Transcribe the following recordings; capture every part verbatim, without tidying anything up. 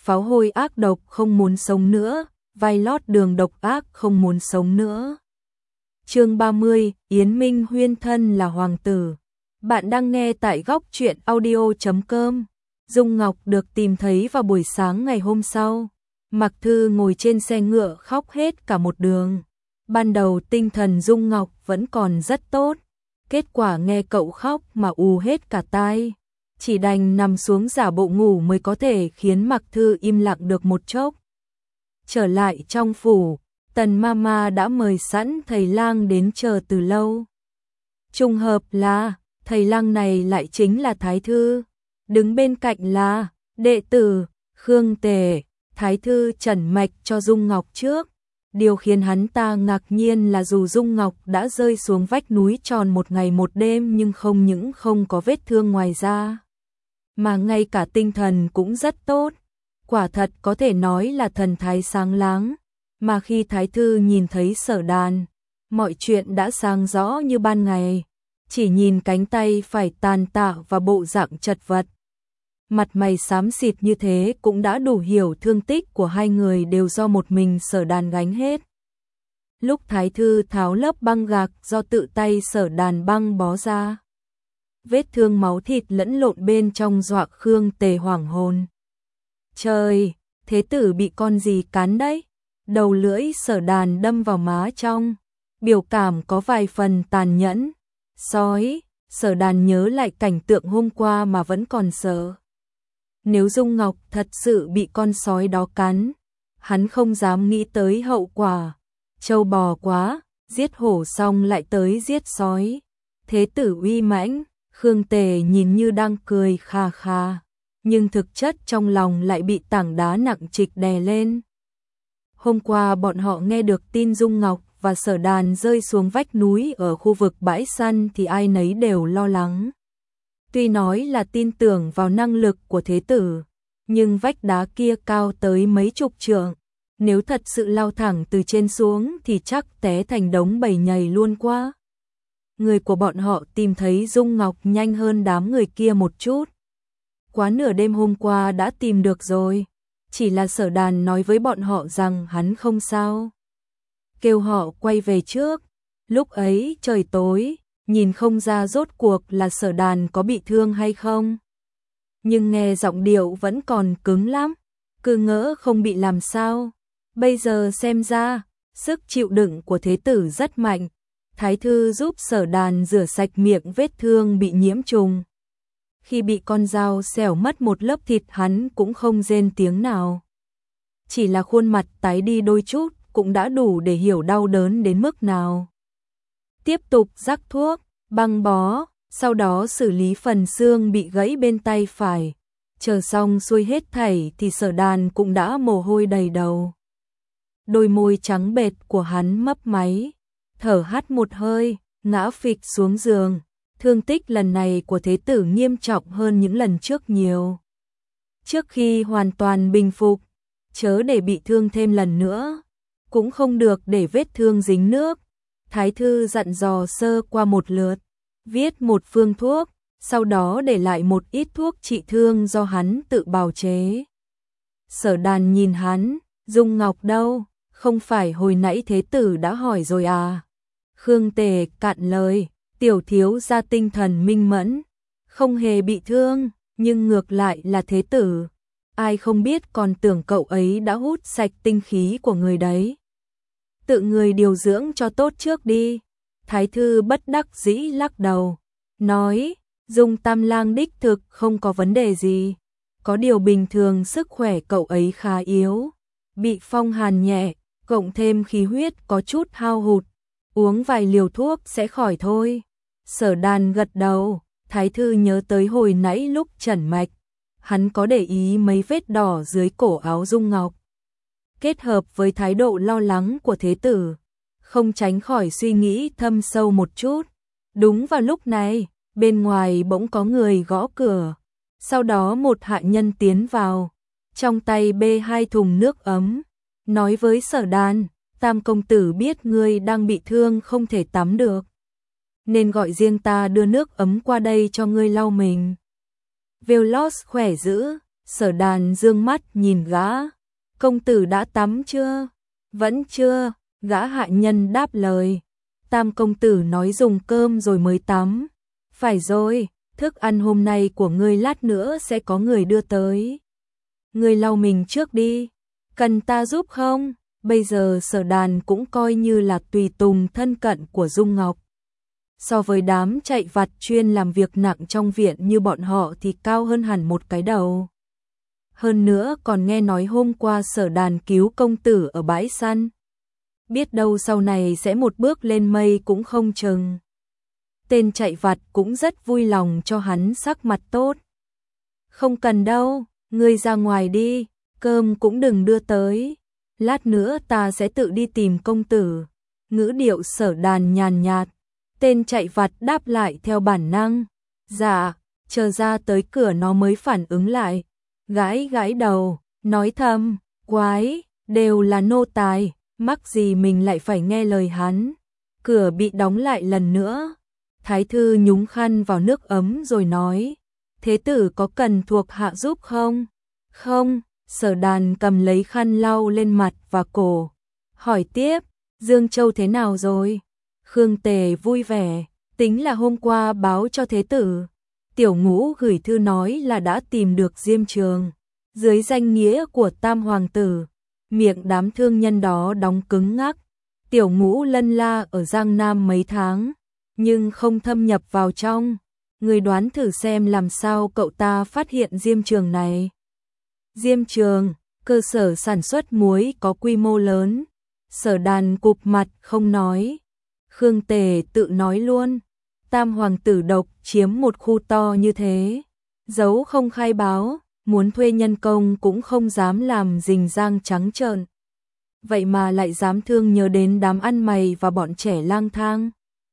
pháo hôi ác độc không muốn sống nữa, vai lót đường độc ác không muốn sống nữa. Chương ba mươi, Yến Minh huyên thân là hoàng tử. Bạn đang nghe tại góc truyện audio chấm com. Dung Ngọc được tìm thấy vào buổi sáng ngày hôm sau. Mạc Thư ngồi trên xe ngựa khóc hết cả một đường. Ban đầu tinh thần Dung Ngọc vẫn còn rất tốt. Kết quả nghe cậu khóc mà ù hết cả tai. Chỉ đành nằm xuống giả bộ ngủ mới có thể khiến Mạc Thư im lặng được một chốc. Trở lại trong phủ, Tần Mama đã mời sẵn thầy lang đến chờ từ lâu. Trùng hợp là, thầy lang này lại chính là Thái Thư. Đứng bên cạnh là, đệ tử, Khương Tề, Thái Thư trần mạch cho Dung Ngọc trước. Điều khiến hắn ta ngạc nhiên là dù Dung Ngọc đã rơi xuống vách núi tròn một ngày một đêm nhưng không những không có vết thương ngoài da, mà ngay cả tinh thần cũng rất tốt. Quả thật có thể nói là thần thái sáng láng. Mà khi Thái Thư nhìn thấy Sở Đàn, mọi chuyện đã sáng rõ như ban ngày. Chỉ nhìn cánh tay phải tàn tạ và bộ dạng chật vật, mặt mày xám xịt như thế cũng đã đủ hiểu thương tích của hai người đều do một mình Sở Đàn gánh hết. Lúc Thái Thư tháo lớp băng gạc do tự tay Sở Đàn băng bó ra, vết thương máu thịt lẫn lộn bên trong dọa Khương Tề hoảng hồn. Trời, thế tử bị con gì cắn đấy? Đầu lưỡi Sở Đàn đâm vào má trong, biểu cảm có vài phần tàn nhẫn. Sói, Sở Đàn nhớ lại cảnh tượng hôm qua mà vẫn còn sợ. Nếu Dung Ngọc thật sự bị con sói đó cắn, hắn không dám nghĩ tới hậu quả. Trâu bò quá, giết hổ xong lại tới giết sói. Thế tử uy mãnh, Khương Tề nhìn như đang cười kha kha, nhưng thực chất trong lòng lại bị tảng đá nặng trịch đè lên. Hôm qua bọn họ nghe được tin Dung Ngọc và Sở Đàn rơi xuống vách núi ở khu vực bãi săn thì ai nấy đều lo lắng. Tuy nói là tin tưởng vào năng lực của thế tử, nhưng vách đá kia cao tới mấy chục trượng. Nếu thật sự lao thẳng từ trên xuống thì chắc té thành đống bầy nhầy luôn quá. Người của bọn họ tìm thấy Dung Ngọc nhanh hơn đám người kia một chút. Quá nửa đêm hôm qua đã tìm được rồi. Chỉ là Sở Đàn nói với bọn họ rằng hắn không sao, kêu họ quay về trước. Lúc ấy trời tối, nhìn không ra rốt cuộc là Sở Đàn có bị thương hay không. Nhưng nghe giọng điệu vẫn còn cứng lắm, cứ ngỡ không bị làm sao. Bây giờ xem ra, sức chịu đựng của thế tử rất mạnh. Thái Thư giúp Sở Đàn rửa sạch miệng vết thương bị nhiễm trùng. Khi bị con dao xẻo mất một lớp thịt hắn cũng không rên tiếng nào. Chỉ là khuôn mặt tái đi đôi chút cũng đã đủ để hiểu đau đớn đến mức nào. Tiếp tục rắc thuốc, băng bó, sau đó xử lý phần xương bị gãy bên tay phải. Chờ xong xuôi hết thảy thì Sở Đàn cũng đã mồ hôi đầy đầu. Đôi môi trắng bệt của hắn mấp máy, thở hắt một hơi, ngã phịch xuống giường. Thương tích lần này của thế tử nghiêm trọng hơn những lần trước nhiều. Trước khi hoàn toàn bình phục, chớ để bị thương thêm lần nữa, cũng không được để vết thương dính nước. Thái Thư dặn dò sơ qua một lượt, viết một phương thuốc, sau đó để lại một ít thuốc trị thương do hắn tự bào chế. Sở Đàn nhìn hắn, Dung Ngọc đâu, không phải hồi nãy thế tử đã hỏi rồi à? Khương Tề cạn lời, tiểu thiếu gia tinh thần minh mẫn, không hề bị thương, nhưng ngược lại là thế tử. Ai không biết còn tưởng cậu ấy đã hút sạch tinh khí của người đấy. Tự người điều dưỡng cho tốt trước đi. Thái Thư bất đắc dĩ lắc đầu, nói, Dung Tam Lang đích thực không có vấn đề gì. Có điều bình thường sức khỏe cậu ấy khá yếu, bị phong hàn nhẹ, cộng thêm khí huyết có chút hao hụt. Uống vài liều thuốc sẽ khỏi thôi. Sở Đàn gật đầu, Thái Thư nhớ tới hồi nãy lúc trần mạch. Hắn có để ý mấy vết đỏ dưới cổ áo Dung Ngọc. Kết hợp với thái độ lo lắng của thế tử, không tránh khỏi suy nghĩ thâm sâu một chút. Đúng vào lúc này, bên ngoài bỗng có người gõ cửa. Sau đó một hạ nhân tiến vào, trong tay bê hai thùng nước ấm, nói với Sở Đàn, Tam công tử biết ngươi đang bị thương không thể tắm được, nên gọi riêng ta đưa nước ấm qua đây cho ngươi lau mình. Velos khỏe dữ, Sở Đàn dương mắt nhìn gã. Công tử đã tắm chưa? Vẫn chưa, gã hạ nhân đáp lời. Tam công tử nói dùng cơm rồi mới tắm. Phải rồi, thức ăn hôm nay của ngươi lát nữa sẽ có người đưa tới. Ngươi lau mình trước đi, cần ta giúp không? Bây giờ Sở Đàn cũng coi như là tùy tùng thân cận của Dung Ngọc. So với đám chạy vặt chuyên làm việc nặng trong viện như bọn họ thì cao hơn hẳn một cái đầu. Hơn nữa còn nghe nói hôm qua Sở Đàn cứu công tử ở bãi săn. Biết đâu sau này sẽ một bước lên mây cũng không chừng. Tên chạy vặt cũng rất vui lòng cho hắn sắc mặt tốt. Không cần đâu, ngươi ra ngoài đi, cơm cũng đừng đưa tới. Lát nữa ta sẽ tự đi tìm công tử. Ngữ điệu Sở Đàn nhàn nhạt. Tên chạy vặt đáp lại theo bản năng. Dạ, chờ ra tới cửa nó mới phản ứng lại. Gãi gãi đầu, nói thầm, quái, đều là nô tài, mắc gì mình lại phải nghe lời hắn. Cửa bị đóng lại lần nữa. Thái thư nhúng khăn vào nước ấm rồi nói, thế tử có cần thuộc hạ giúp không? Không, Sở Đàn cầm lấy khăn lau lên mặt và cổ. Hỏi tiếp, Dương Châu thế nào rồi? Khương Tề vui vẻ, tính là hôm qua báo cho thế tử. Tiểu Ngũ gửi thư nói là đã tìm được Diêm Trường, dưới danh nghĩa của Tam Hoàng tử. Miệng đám thương nhân đó đóng cứng ngắc. Tiểu Ngũ lân la ở Giang Nam mấy tháng, nhưng không thâm nhập vào trong. Người đoán thử xem làm sao cậu ta phát hiện Diêm Trường này. Diêm Trường, cơ sở sản xuất muối có quy mô lớn. Sở Đàn cụp mặt không nói. Khương Tề tự nói luôn. Tam hoàng tử độc chiếm một khu to như thế. Giấu không khai báo, muốn thuê nhân công cũng không dám làm rình rang trắng trợn. Vậy mà lại dám thương nhớ đến đám ăn mày và bọn trẻ lang thang.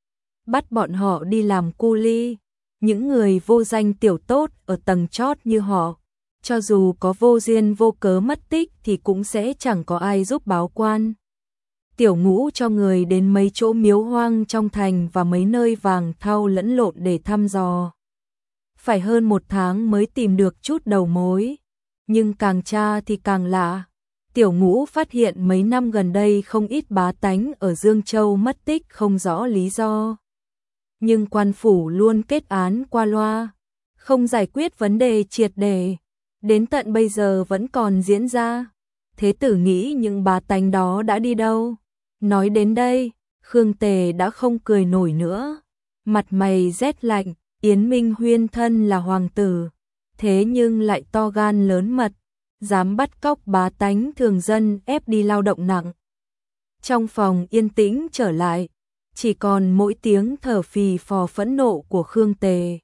Bắt bọn họ đi làm cu li. Những người vô danh tiểu tốt ở tầng chót như họ, cho dù có vô duyên vô cớ mất tích thì cũng sẽ chẳng có ai giúp báo quan. Tiểu Ngũ cho người đến mấy chỗ miếu hoang trong thành và mấy nơi vàng thau lẫn lộn để thăm dò. Phải hơn một tháng mới tìm được chút đầu mối. Nhưng càng tra thì càng lạ. Tiểu Ngũ phát hiện mấy năm gần đây không ít bá tánh ở Dương Châu mất tích không rõ lý do. Nhưng quan phủ luôn kết án qua loa, không giải quyết vấn đề triệt để. Đến tận bây giờ vẫn còn diễn ra. Thế tử nghĩ những bá tánh đó đã đi đâu? Nói đến đây, Khương Tề đã không cười nổi nữa. Mặt mày rét lạnh, Yến Minh Huyên thân là hoàng tử, thế nhưng lại to gan lớn mật, dám bắt cóc bá tánh thường dân ép đi lao động nặng. Trong phòng yên tĩnh trở lại, chỉ còn mỗi tiếng thở phì phò phẫn nộ của Khương Tề.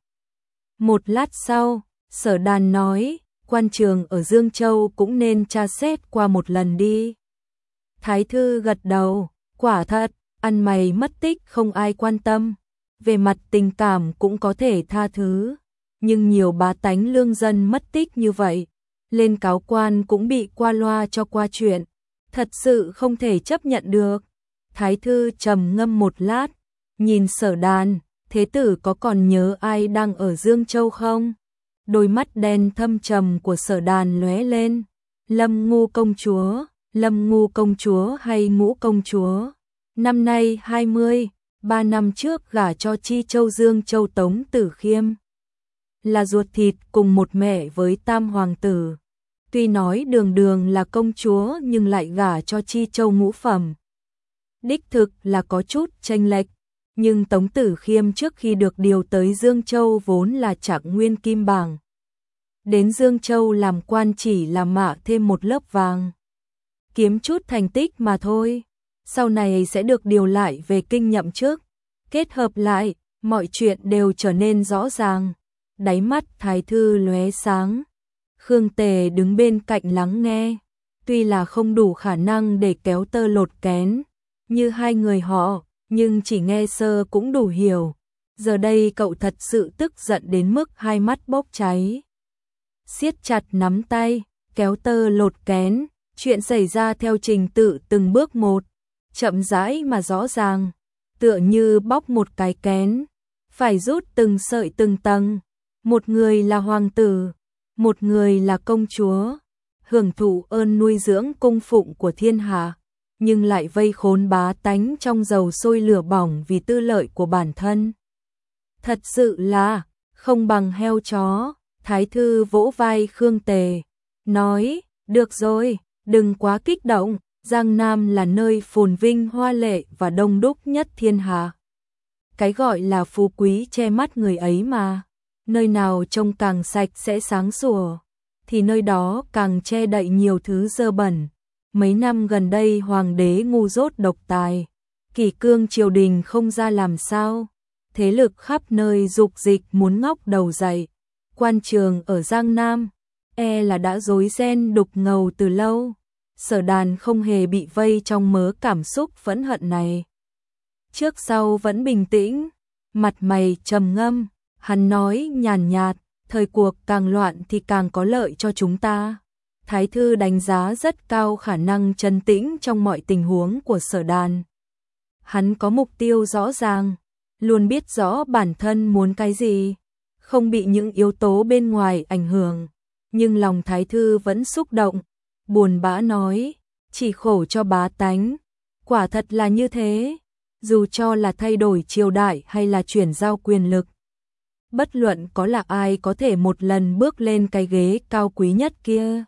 Một lát sau, Sở Đàn nói, quan trường ở Dương Châu cũng nên tra xét qua một lần đi. Thái thư gật đầu, quả thật, ăn mày mất tích không ai quan tâm. Về mặt tình cảm cũng có thể tha thứ. Nhưng nhiều bá tánh lương dân mất tích như vậy, lên cáo quan cũng bị qua loa cho qua chuyện. Thật sự không thể chấp nhận được. Thái thư trầm ngâm một lát, nhìn Sở Đàn, thế tử có còn nhớ ai đang ở Dương Châu không? Đôi mắt đen thâm trầm của Sở Đàn lóe lên. Lâm Ngu công chúa, Lâm Ngu công chúa hay Ngũ công chúa? Năm nay hai mươi, ba năm trước gả cho Chi Châu Dương Châu Tống Tử Khiêm. Là ruột thịt cùng một mẹ với Tam hoàng tử. Tuy nói đường đường là công chúa nhưng lại gả cho Chi Châu ngũ phẩm. Đích thực là có chút chênh lệch, nhưng Tống Tử Khiêm trước khi được điều tới Dương Châu vốn là trạng nguyên kim bảng. Đến Dương Châu làm quan chỉ là mạ thêm một lớp vàng. Kiếm chút thành tích mà thôi, sau này sẽ được điều lại về kinh nhậm chức. Kết hợp lại, mọi chuyện đều trở nên rõ ràng. Đáy mắt thái thư lóe sáng. Khương Tề đứng bên cạnh lắng nghe. Tuy là không đủ khả năng để kéo tơ lột kén như hai người họ, nhưng chỉ nghe sơ cũng đủ hiểu. Giờ đây cậu thật sự tức giận đến mức hai mắt bốc cháy. Siết chặt nắm tay, kéo tơ lột kén, chuyện xảy ra theo trình tự từng bước một, chậm rãi mà rõ ràng, tựa như bóc một cái kén, phải rút từng sợi từng tầng. Một người là hoàng tử, một người là công chúa, hưởng thụ ơn nuôi dưỡng cung phụng của thiên hạ, nhưng lại vây khốn bá tánh trong dầu sôi lửa bỏng vì tư lợi của bản thân. Thật sự là không bằng heo chó. Thái thư vỗ vai Khương Tề, nói, được rồi, đừng quá kích động, Giang Nam là nơi phồn vinh hoa lệ và đông đúc nhất thiên hạ. Cái gọi là phú quý che mắt người ấy mà, nơi nào trông càng sạch sẽ sáng sủa, thì nơi đó càng che đậy nhiều thứ dơ bẩn. Mấy năm gần đây hoàng đế ngu dốt độc tài, kỷ cương triều đình không ra làm sao, thế lực khắp nơi dục dịch muốn ngóc đầu dậy. Quan trường ở Giang Nam, e là đã rối ren đục ngầu từ lâu. Sở Đàn không hề bị vây trong mớ cảm xúc phẫn hận này. Trước sau vẫn bình tĩnh, mặt mày trầm ngâm, hắn nói nhàn nhạt, thời cuộc càng loạn thì càng có lợi cho chúng ta. Thái thư đánh giá rất cao khả năng trấn tĩnh trong mọi tình huống của Sở Đàn. Hắn có mục tiêu rõ ràng, luôn biết rõ bản thân muốn cái gì, không bị những yếu tố bên ngoài ảnh hưởng, nhưng lòng thái thư vẫn xúc động, buồn bã nói, chỉ khổ cho bá tánh, quả thật là như thế, dù cho là thay đổi triều đại hay là chuyển giao quyền lực. Bất luận có là ai có thể một lần bước lên cái ghế cao quý nhất kia,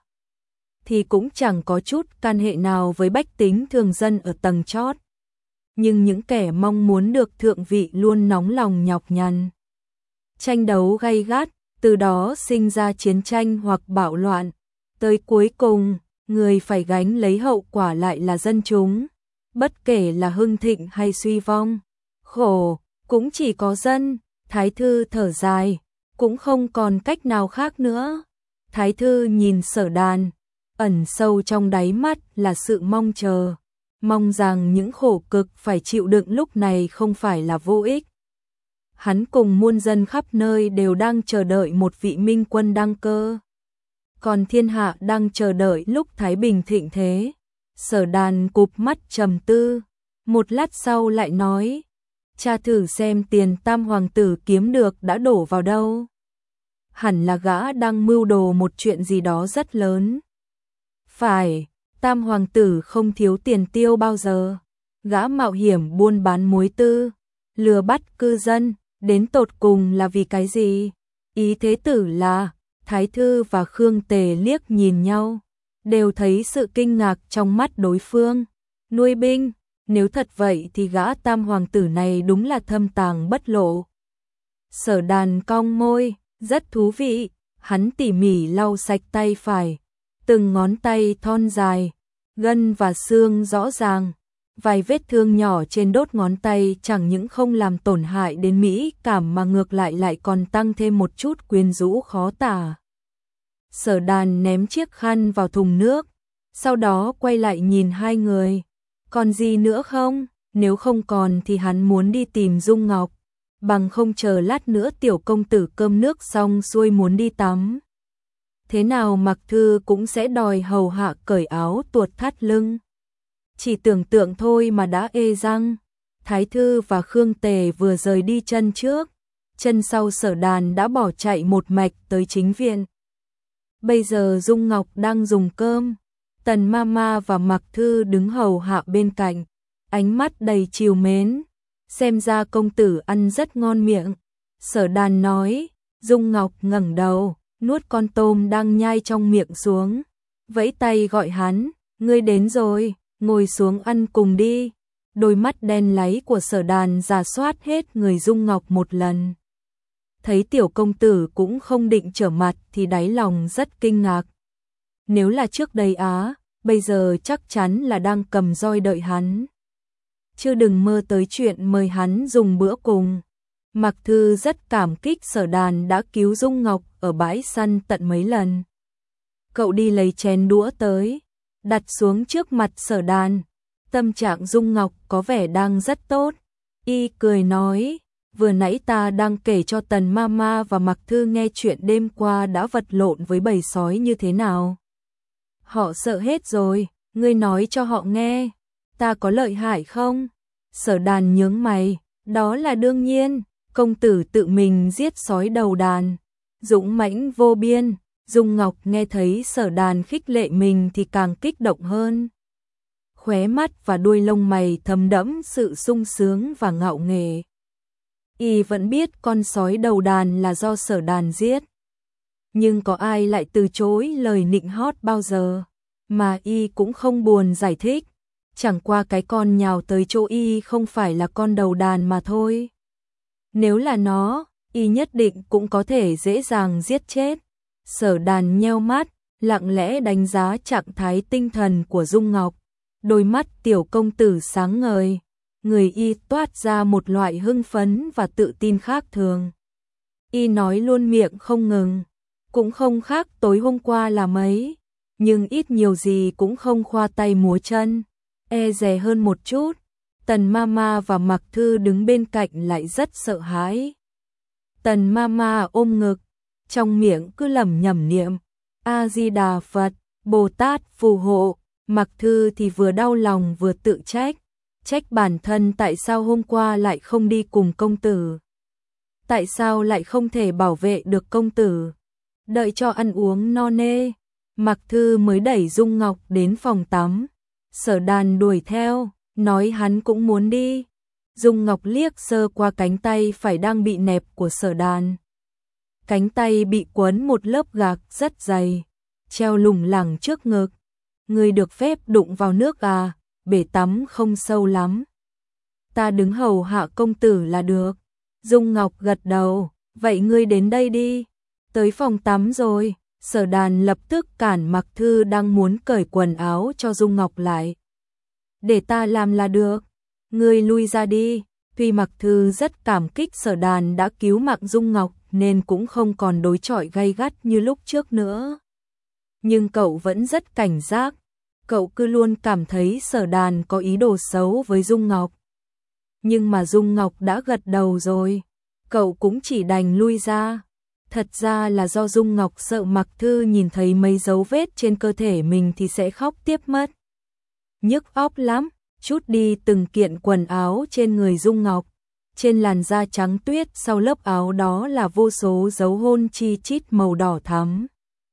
thì cũng chẳng có chút can hệ nào với bách tính thường dân ở tầng chót. Nhưng những kẻ mong muốn được thượng vị luôn nóng lòng nhọc nhằn, tranh đấu gay gắt, từ đó sinh ra chiến tranh hoặc bạo loạn. Tới cuối cùng, người phải gánh lấy hậu quả lại là dân chúng, bất kể là hưng thịnh hay suy vong. Khổ, cũng chỉ có dân. Thái thư thở dài, cũng không còn cách nào khác nữa. Thái thư nhìn Sở Đàn, ẩn sâu trong đáy mắt là sự mong chờ, mong rằng những khổ cực phải chịu đựng lúc này không phải là vô ích. Hắn cùng muôn dân khắp nơi đều đang chờ đợi một vị minh quân đăng cơ, còn thiên hạ đang chờ đợi lúc thái bình thịnh thế. Sở Đàn cụp mắt trầm tư, một lát sau lại nói, cha thử xem tiền tam hoàng tử kiếm được đã đổ vào đâu. Hẳn là gã đang mưu đồ một chuyện gì đó rất lớn. Phải, tam hoàng tử không thiếu tiền tiêu bao giờ. Gã mạo hiểm buôn bán muối tư, lừa bắt cư dân, đến tột cùng là vì cái gì? Ý thế tử là, Thái thư và Khương Tề liếc nhìn nhau, đều thấy sự kinh ngạc trong mắt đối phương. Nuôi binh, nếu thật vậy thì gã tam hoàng tử này đúng là thâm tàng bất lộ. Sở Đàn cong môi, rất thú vị, hắn tỉ mỉ lau sạch tay phải, từng ngón tay thon dài, gân và xương rõ ràng, vài vết thương nhỏ trên đốt ngón tay chẳng những không làm tổn hại đến mỹ cảm mà ngược lại lại còn tăng thêm một chút quyến rũ khó tả. Sở Đàn ném chiếc khăn vào thùng nước, sau đó quay lại nhìn hai người. Còn gì nữa không? Nếu không còn thì hắn muốn đi tìm Dung Ngọc, bằng không chờ lát nữa tiểu công tử cơm nước xong xuôi muốn đi tắm. Thế nào Mặc Thư cũng sẽ đòi hầu hạ cởi áo tuột thắt lưng. Chỉ tưởng tượng thôi mà đã ê răng. Thái thư và Khương Tề vừa rời đi chân trước, chân sau Sở Đàn đã bỏ chạy một mạch tới chính viện. Bây giờ Dung Ngọc đang dùng cơm, Tần Mama và Mặc Thư đứng hầu hạ bên cạnh, ánh mắt đầy trìu mến, xem ra công tử ăn rất ngon miệng. Sở Đàn nói. Dung Ngọc ngẩng đầu, nuốt con tôm đang nhai trong miệng xuống, vẫy tay gọi hắn, ngươi đến rồi, ngồi xuống ăn cùng đi. Đôi mắt đen láy của Sở Đàn rà soát hết người Dung Ngọc một lần. Thấy tiểu công tử cũng không định trở mặt thì đáy lòng rất kinh ngạc. Nếu là trước đây á, bây giờ chắc chắn là đang cầm roi đợi hắn. Chứ đừng mơ tới chuyện mời hắn dùng bữa cùng. Mặc Thư rất cảm kích Sở Đàn đã cứu Dung Ngọc ở bãi săn tận mấy lần. Cậu đi lấy chén đũa tới, đặt xuống trước mặt Sở Đàn. Tâm trạng Dung Ngọc có vẻ đang rất tốt. Y cười nói, vừa nãy ta đang kể cho Tần Mama và Mặc Thư nghe chuyện đêm qua đã vật lộn với bầy sói như thế nào. Họ sợ hết rồi, ngươi nói cho họ nghe, ta có lợi hại không? Sở Đàn nhướng mày, đó là đương nhiên, công tử tự mình giết sói đầu đàn, dũng mãnh vô biên, Dung Ngọc nghe thấy Sở Đàn khích lệ mình thì càng kích động hơn. Khóe mắt và đuôi lông mày thấm đẫm sự sung sướng và ngạo nghễ. Y vẫn biết con sói đầu đàn là do Sở Đàn giết. Nhưng có ai lại từ chối lời nịnh hót bao giờ, mà Y cũng không buồn giải thích. Chẳng qua cái con nhào tới chỗ Y không phải là con đầu đàn mà thôi. Nếu là nó, Y nhất định cũng có thể dễ dàng giết chết. Sở Đàn nheo mắt, lặng lẽ đánh giá trạng thái tinh thần của Dung Ngọc. Đôi mắt tiểu công tử sáng ngời, người Y toát ra một loại hưng phấn và tự tin khác thường. Y nói luôn miệng không ngừng, cũng không khác tối hôm qua là mấy, nhưng ít nhiều gì cũng không khoa tay múa chân, e dè hơn một chút. Tần Mama và Mặc Thư đứng bên cạnh lại rất sợ hãi. Tần Mama ôm ngực, trong miệng cứ lẩm nhẩm niệm A Di Đà Phật, Bồ Tát phù hộ. Mặc Thư thì vừa đau lòng vừa tự trách, trách bản thân tại sao hôm qua lại không đi cùng công tử. Tại sao lại không thể bảo vệ được công tử. Đợi cho ăn uống no nê, Mặc Thư mới đẩy Dung Ngọc đến phòng tắm. Sở Đàn đuổi theo, nói hắn cũng muốn đi. Dung Ngọc liếc sơ qua cánh tay phải đang bị nẹp của Sở Đàn. Cánh tay bị quấn một lớp gạc rất dày, treo lủng lẳng trước ngực. Người được phép đụng vào nước à, bể tắm không sâu lắm. Ta đứng hầu hạ công tử là được. Dung Ngọc gật đầu, vậy ngươi đến đây đi. Tới phòng tắm rồi, Sở Đàn lập tức cản Mặc Thư đang muốn cởi quần áo cho Dung Ngọc lại. Để ta làm là được, ngươi lui ra đi. Tuy Mặc Thư rất cảm kích Sở Đàn đã cứu mạng Dung Ngọc nên cũng không còn đối chọi gay gắt như lúc trước nữa. Nhưng cậu vẫn rất cảnh giác, cậu cứ luôn cảm thấy Sở Đàn có ý đồ xấu với Dung Ngọc. Nhưng mà Dung Ngọc đã gật đầu rồi, cậu cũng chỉ đành lui ra. Thật ra là do Dung Ngọc sợ Mặc Thư nhìn thấy mấy dấu vết trên cơ thể mình thì sẽ khóc tiếp mất. Nhức óc lắm, chút đi từng kiện quần áo trên người Dung Ngọc. Trên làn da trắng tuyết sau lớp áo đó là vô số dấu hôn chi chít màu đỏ thắm,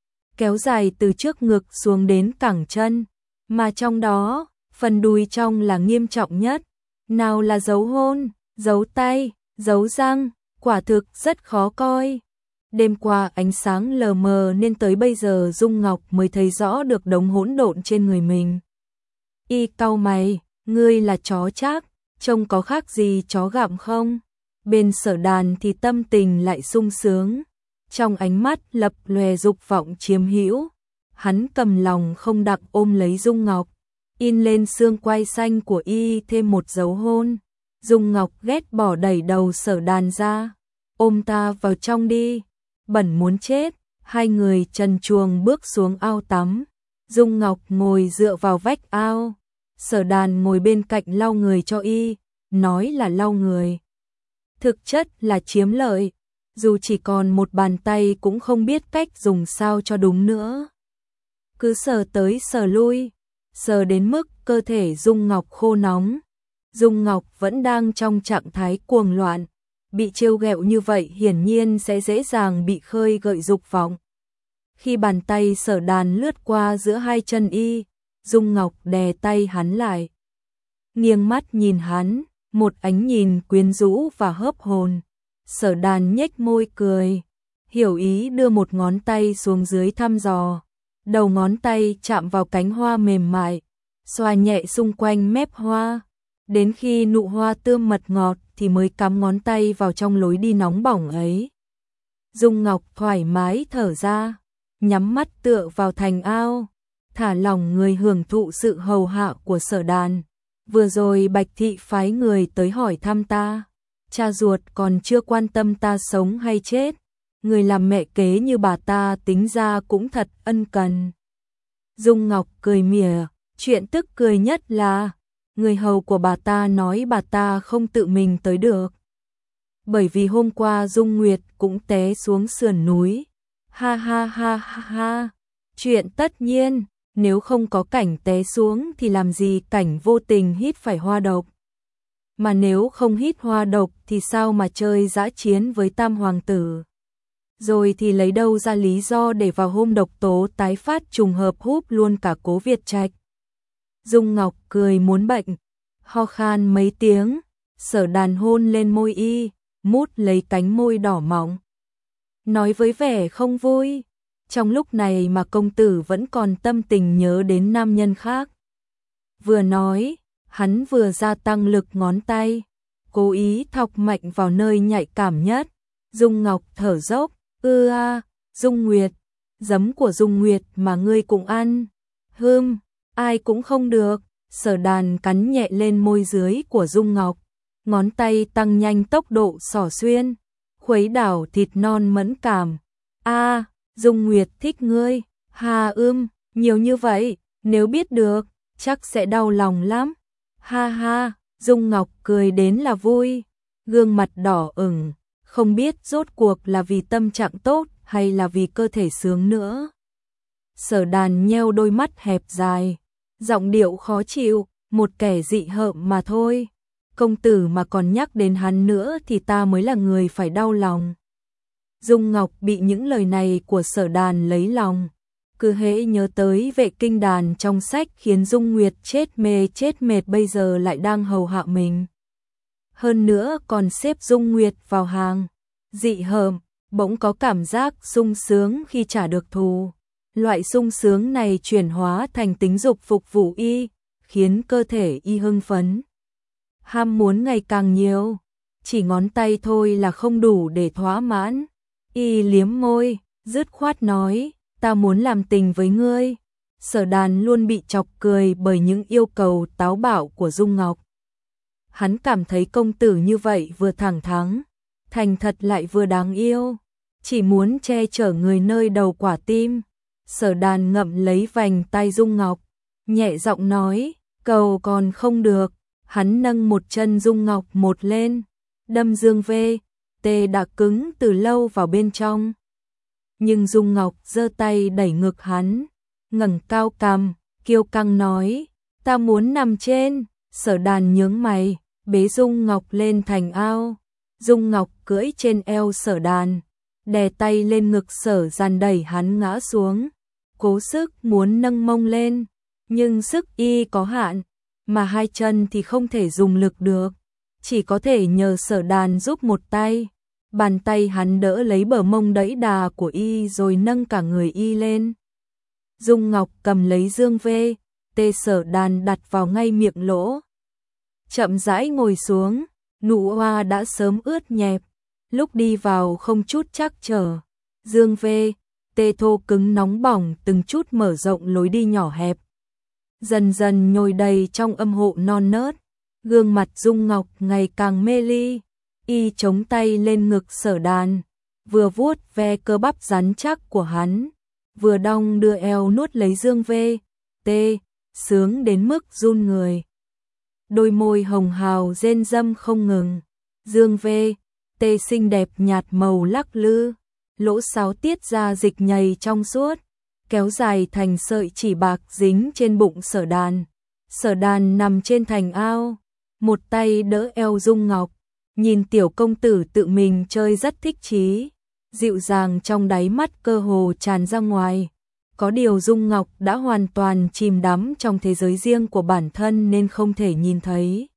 kéo dài từ trước ngực xuống đến cẳng chân, mà trong đó, phần đùi trong là nghiêm trọng nhất. Nào là dấu hôn, dấu tay, dấu răng, quả thực rất khó coi. Đêm qua ánh sáng lờ mờ nên tới bây giờ Dung Ngọc mới thấy rõ được đống hỗn độn trên người mình. Y cau mày, ngươi là chó chắc, trông có khác gì chó gặm không? Bên Sở Đàn thì tâm tình lại sung sướng, trong ánh mắt lập lòe dục vọng chiếm hữu. Hắn cầm lòng không đặng ôm lấy Dung Ngọc, in lên xương quai xanh của Y thêm một dấu hôn. Dung Ngọc ghét bỏ đẩy đầu Sở Đàn ra, ôm ta vào trong đi, bẩn muốn chết. Hai người trần truồng bước xuống ao tắm. Dung Ngọc ngồi dựa vào vách ao, Sở Đàn ngồi bên cạnh lau người cho Y, nói là lau người, thực chất là chiếm lợi, dù chỉ còn một bàn tay cũng không biết cách dùng sao cho đúng nữa. Cứ sờ tới sờ lui, sờ đến mức cơ thể Dung Ngọc khô nóng. Dung Ngọc vẫn đang trong trạng thái cuồng loạn, bị trêu ghẹo như vậy hiển nhiên sẽ dễ dàng bị khơi gợi dục vọng. Khi bàn tay Sở Đàn lướt qua giữa hai chân Y, Dung Ngọc đè tay hắn lại, nghiêng mắt nhìn hắn, một ánh nhìn quyến rũ và hớp hồn. Sở Đàn nhếch môi cười, hiểu ý đưa một ngón tay xuống dưới thăm dò. Đầu ngón tay chạm vào cánh hoa mềm mại, xoa nhẹ xung quanh mép hoa. Đến khi nụ hoa tươm mật ngọt thì mới cắm ngón tay vào trong lối đi nóng bỏng ấy. Dung Ngọc thoải mái thở ra, nhắm mắt tựa vào thành ao, thả lỏng người hưởng thụ sự hầu hạ của Sở Đàn. Vừa rồi Bạch Thị phái người tới hỏi thăm ta, cha ruột còn chưa quan tâm ta sống hay chết. Người làm mẹ kế như bà ta tính ra cũng thật ân cần. Dung Ngọc cười mỉa, chuyện tức cười nhất là người hầu của bà ta nói bà ta không tự mình tới được, bởi vì hôm qua Dung Nguyệt cũng té xuống sườn núi. Ha ha ha ha ha, chuyện tất nhiên, nếu không có cảnh té xuống thì làm gì cảnh vô tình hít phải hoa độc. Mà nếu không hít hoa độc thì sao mà chơi dã chiến với Tam Hoàng tử. Rồi thì lấy đâu ra lý do để vào hôm độc tố tái phát trùng hợp húp luôn cả Cố Việt Trạch. Dung Ngọc cười muốn bệnh, ho khan mấy tiếng, Sở Đàn hôn lên môi y, mút lấy cánh môi đỏ mọng. Nói với vẻ không vui, trong lúc này mà công tử vẫn còn tâm tình nhớ đến nam nhân khác. Vừa nói, hắn vừa gia tăng lực ngón tay, cố ý thọc mạnh vào nơi nhạy cảm nhất. Dung Ngọc thở dốc, ư a, Dung Nguyệt, giấm của Dung Nguyệt mà ngươi cũng ăn. Hưm, ai cũng không được. Sở Đàn cắn nhẹ lên môi dưới của Dung Ngọc, ngón tay tăng nhanh tốc độ xỏ xuyên, khuấy đảo thịt non mẫn cảm. A, Dung Nguyệt thích ngươi. Ha ưm, nhiều như vậy, nếu biết được, chắc sẽ đau lòng lắm. Ha ha, Dung Ngọc cười đến là vui, gương mặt đỏ ửng, không biết rốt cuộc là vì tâm trạng tốt hay là vì cơ thể sướng nữa. Sở Đàn nheo đôi mắt hẹp dài, giọng điệu khó chịu, một kẻ dị hợm mà thôi. Công tử mà còn nhắc đến hắn nữa thì ta mới là người phải đau lòng. Dung Ngọc bị những lời này của Sở Đàn lấy lòng, cứ hễ nhớ tới vệ kinh đàn trong sách khiến Dung Nguyệt chết mê chết mệt bây giờ lại đang hầu hạ mình. Hơn nữa còn xếp Dung Nguyệt vào hàng dị hợm, bỗng có cảm giác sung sướng khi trả được thù. Loại sung sướng này chuyển hóa thành tính dục phục vụ y, khiến cơ thể y hưng phấn. Ham muốn ngày càng nhiều, chỉ ngón tay thôi là không đủ để thỏa mãn. Y liếm môi, dứt khoát nói, ta muốn làm tình với ngươi. Sở Đàn luôn bị chọc cười bởi những yêu cầu táo bạo của Dung Ngọc. Hắn cảm thấy công tử như vậy vừa thẳng thắn, thành thật lại vừa đáng yêu, chỉ muốn che chở người nơi đầu quả tim. Sở Đàn ngậm lấy vành tay Dung Ngọc, nhẹ giọng nói, cầu còn không được. Hắn nâng một chân Dung Ngọc một lên, đâm dương vê, tê đã cứng từ lâu vào bên trong. Nhưng Dung Ngọc giơ tay đẩy ngực hắn, ngẩng cao cằm, kiêu căng nói, ta muốn nằm trên. Sở Đàn nhướng mày, bế Dung Ngọc lên thành ao. Dung Ngọc cưỡi trên eo Sở Đàn, đè tay lên ngực Sở Dàn đẩy hắn ngã xuống, cố sức muốn nâng mông lên, nhưng sức y có hạn, mà hai chân thì không thể dùng lực được, chỉ có thể nhờ Sở Đàn giúp một tay. Bàn tay hắn đỡ lấy bờ mông đẫy đà của y rồi nâng cả người y lên. Dung Ngọc cầm lấy dương vê, tê Sở Đàn đặt vào ngay miệng lỗ. Chậm rãi ngồi xuống, nụ hoa đã sớm ướt nhẹp, lúc đi vào không chút trắc trở. Dương vê, tê thô cứng nóng bỏng từng chút mở rộng lối đi nhỏ hẹp. Dần dần nhồi đầy trong âm hộ non nớt, gương mặt Dung Ngọc ngày càng mê ly. Y chống tay lên ngực Sở Đàn, vừa vuốt ve cơ bắp rắn chắc của hắn, vừa đong đưa eo nuốt lấy dương vê, tê, sướng đến mức run người. Đôi môi hồng hào rên râm không ngừng, dương vê, tê xinh đẹp nhạt màu lắc lư, lỗ sáo tiết ra dịch nhầy trong suốt, kéo dài thành sợi chỉ bạc dính trên bụng Sở Đàn. Sở Đàn nằm trên thành ao, một tay đỡ eo Dung Ngọc, nhìn tiểu công tử tự mình chơi rất thích chí, dịu dàng trong đáy mắt cơ hồ tràn ra ngoài. Có điều Dung Ngọc đã hoàn toàn chìm đắm trong thế giới riêng của bản thân nên không thể nhìn thấy.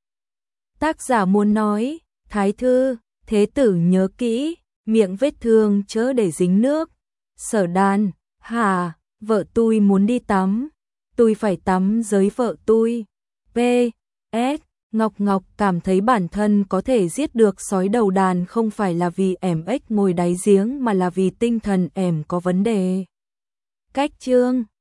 Tác giả muốn nói, Thái thư, thế tử nhớ kỹ, miệng vết thương chớ để dính nước. Sở Đàn, hả, vợ tôi muốn đi tắm, tôi phải tắm với vợ tôi. pê ét Ngọc Ngọc cảm thấy bản thân có thể giết được sói đầu đàn không phải là vì ẻm ếch ngồi đáy giếng mà là vì tinh thần ẻm có vấn đề. Cách chương